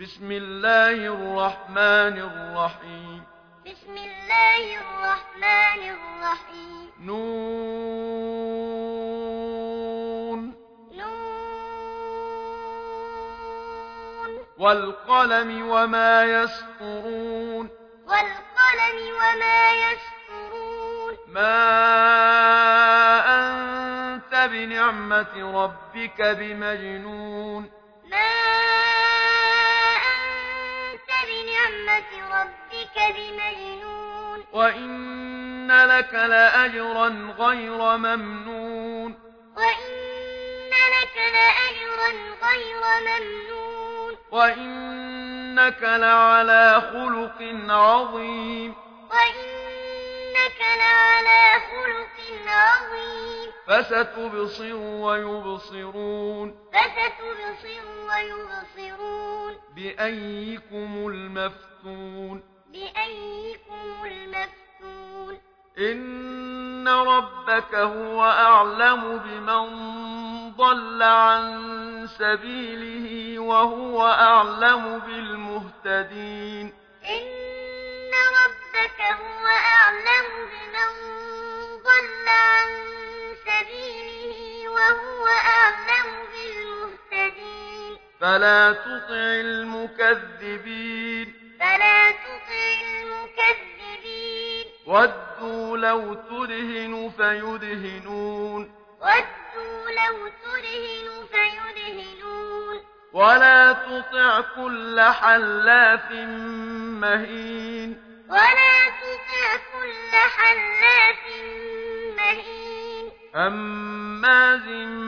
بسم الله الرحمن الرحيم بسم الله الرحمن الرحيم نون نون والقلم وما يسطرون والقلم وما يسطرون ما أنت بنعمة ربك بمجنون ما أنت بنعمة ربك بمجنون وإن لك لأجرا غير ممنون وإن لك لأجرا غير ممنون وإنك لعلى خلق عظيم وإنك لعلى خلق عظيم فستبصر ويبصرون فستبصر ويبصرون بأيكم المفتون بأيكم المفتون إن ربك هو أعلم بمن ضل عن سبيله وهو أعلم بالمهتدين إن ربك هو أعلم بمن ضل عن سبيله وهو أعلم بالمهتدين فلا تطع المكذبين فلا تطع المكذبين ودوا لو تدهن فيدهنون ودوا لو تدهن فيدهنون ولا تطع كل حلاف مهين ولا تطع كل حلاف مهين هماز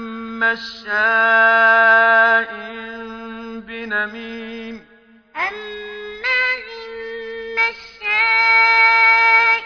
مشاء بنميم هماز مشاء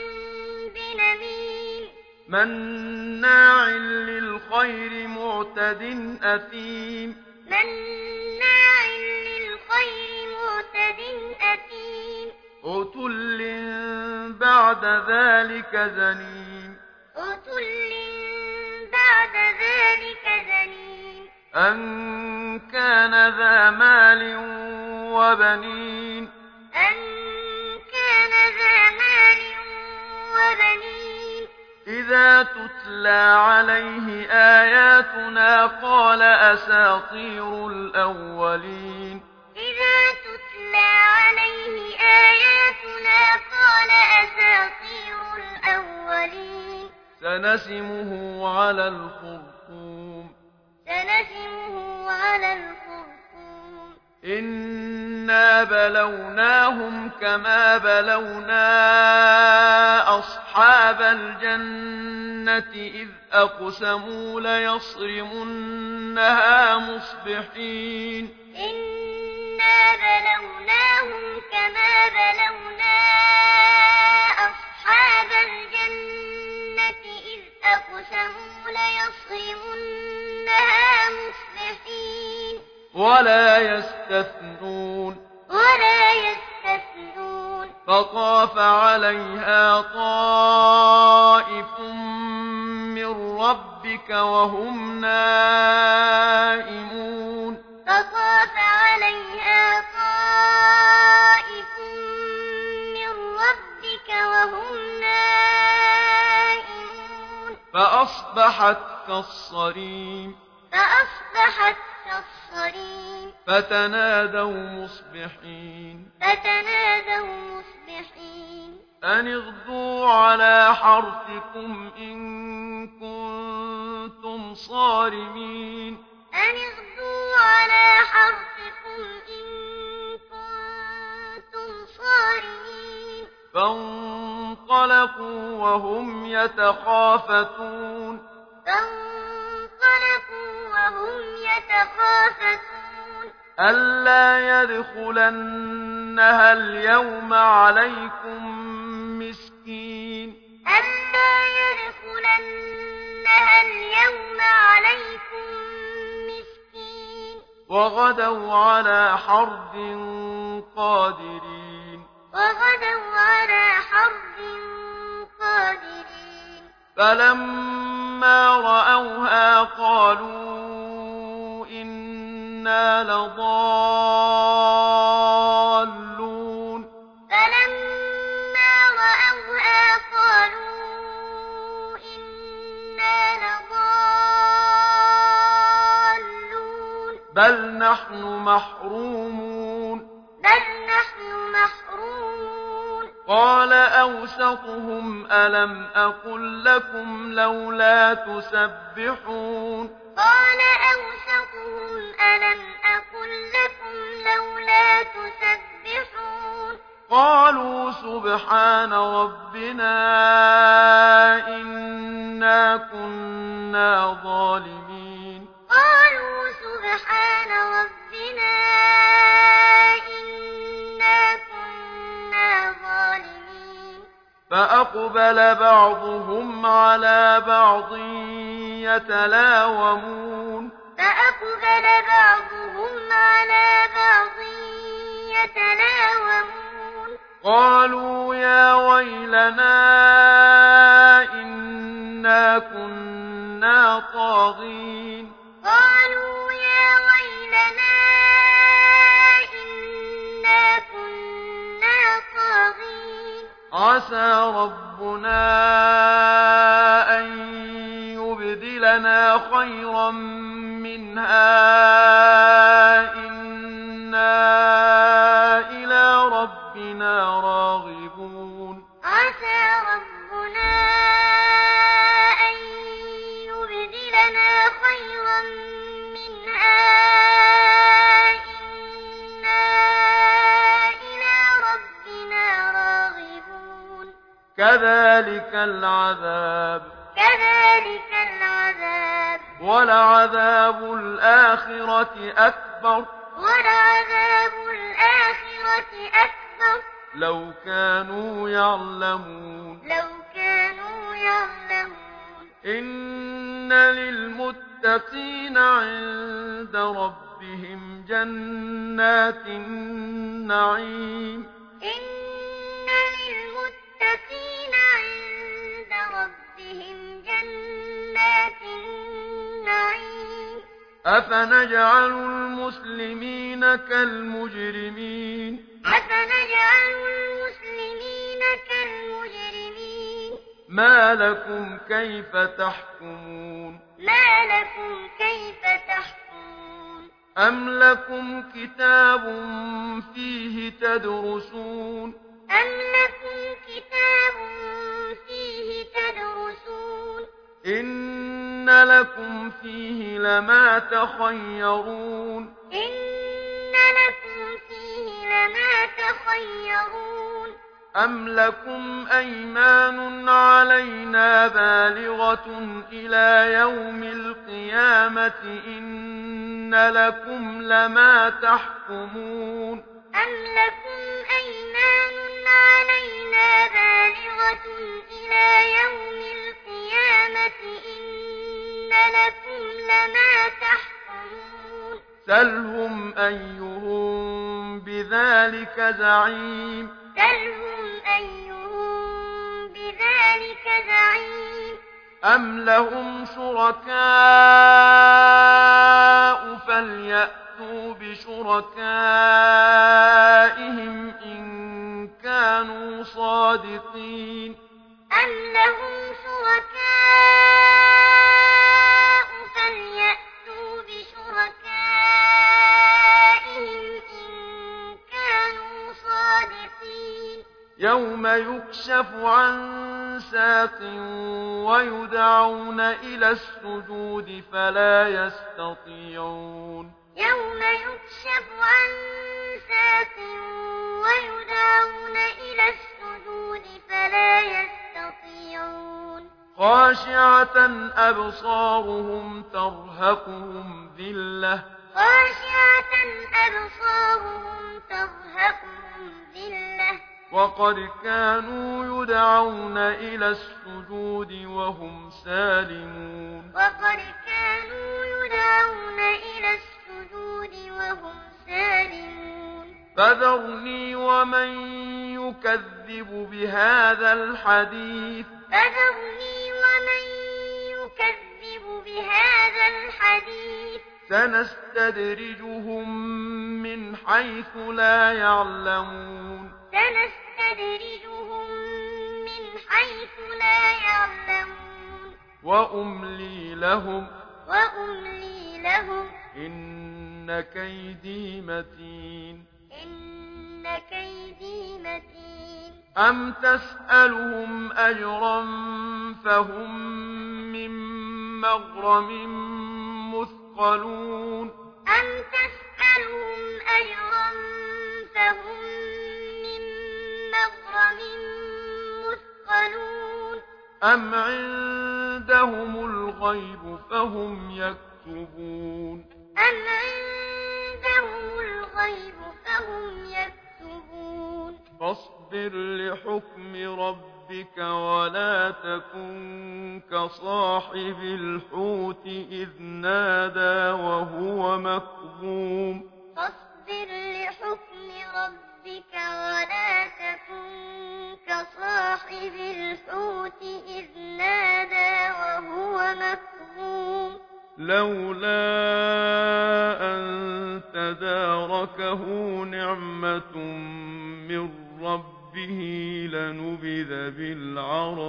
بنميم مناع للخير معتد أثيم مناع للخير معتد أثيم عتل بعد ذلك زنيم عتل بعد ذلك زنيم أن كان ذا مال وبنين أن كان ذا مال وبنين إذا تتلى عليه آياتنا قال أساطير الأولين إذا تتلى عليه آياتنا قال أساطير الأولين سنسمه على الخرطوم سنسمه على الخرطوم إنا بلوناهم كما بلونا أصحاب الجنة إذ أقسموا ليصرمنها مصبحين إنا بلوناهم كما بلونا أصحاب الجنة إذ أقسموا ليصرمنها مصبحين ولا يستثنون ولا يستثنون فطاف عليها طائف من ربك وهم نائمون فطاف عليها طائف من ربك وهم نائمون فأصبحت كالصريم فأصبحت كالصريم فتنادوا مصبحين أن اغدوا على حرثكم إن كنتم صارمين أن اغدوا على حرثكم إن كنتم صارمين فانطلقوا وهم يتخافتون ألا يدخلنها اليوم عليكم مسكين ألا يدخلنها اليوم عليكم مسكين وغدوا على حرد قادرين وغدوا على حرد قادرين فلما رأوها قالوا إنا لضالون نحن محرومون بل نحن محرومون قال أوسطهم ألم أقل لكم لولا تسبحون قال أوسطهم ألم أقل لكم لولا تسبحون قالوا سبحان ربنا إنا كنا ظالمين قالوا سبحان ربنا إنا كنا ظالمين فأقبل بعضهم على بعض يتلاومون فأقبل بعضهم على بعض يتلاومون قالوا يا ويلنا إنا كنا طاغين قالوا يا ويلنا إنا كنا طاغين عسى ربنا أن يبدلنا خيرا منها إنا إلى ربنا راغبون عسى ربنا أن يبدلنا خيرا منها إنا إلى ربنا راغبون كذلك العذاب ولعذاب الآخرة أكبر ولعذاب الآخرة أكبر لو كانوا يعلمون إن للمتقين عند ربهم جنات النعيم إن للمتقين عند ربهم جنات النعيم أفنجعل المسلمين كالمجرمين أفنجعل المسلمين كالمجرمين ما لكم كيف تحكمون أم لكم كتاب فيه تدرسون إن لكم فيه لما تخيرون أم لكم أيمان علينا بالغة إلى يوم القيامة إن لكم لما تحكمون أم لكم أيمان علينا بالغة إلى يوم القيامة إن لكم لما تحكمون سلهم أيهم بذلك زعيم أم لهم شركاء فليأتوا بشركائهم إن كانوا صادقين أم لهم شركاء فليأتوا بشركائهم إن كانوا صادقين يوم يكشف عن ساق ويدعون إلى السجود فلا يستطيعون يوم يكشف عن ساق ويدعون إلى السجود فلا يستطيعون خاشعة أبصارهم ترهقهم ذلة وقد كانوا يدعون إلى السجود وهم سالمون فذرني ومن يكذب بهذا الحديث سنستدرجهم من حيث لا يعلمون وأملي لهم إن إن كيدي متين إن كيدي متين أم تسألهم أجرا فهم من مغرم مثقلون أم تسألهم أجرا فهم من مغرم مثقلون أم عندهم الغيب فهم يكتبون أم عندهم الغيب فهم يكتبون فاصبر لحكم ربك ولا تكن كصاحب الحوت إذ نادى وهو مكظوم فاصبر لحكم ربك ولا تكن كصاحب الحوت إذ نادى وهو مكظوم لولا أن تداركه نعمة من ربه لنبذ بالعراء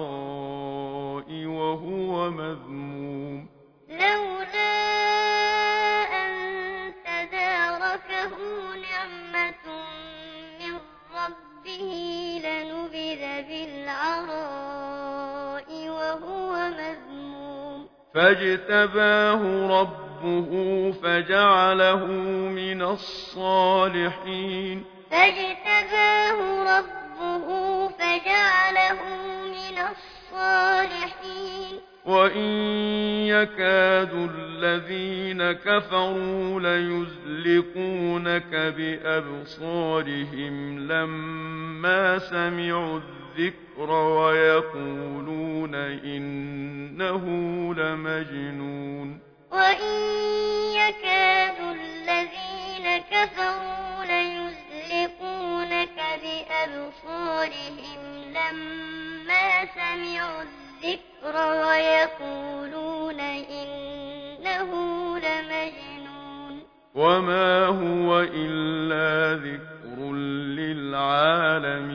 وهو مذموم لولا أن تداركه نعمة من ربه لنبذ بالعراء وهو مذموم فاجتباه ربه فجعله من الصالحين فاجتباه ربه فجعله من الصالحين وإن يكاد الذين كفروا ليزلقونك بأبصارهم لما سمعوا الذكر ويقولون إنه لمجنون وإن يكاد الذين كفروا ليزلقونك بأبصارهم لما سمعوا الذكر ويقولون إنه لمجنون وما هو إلا ذكر للعالمين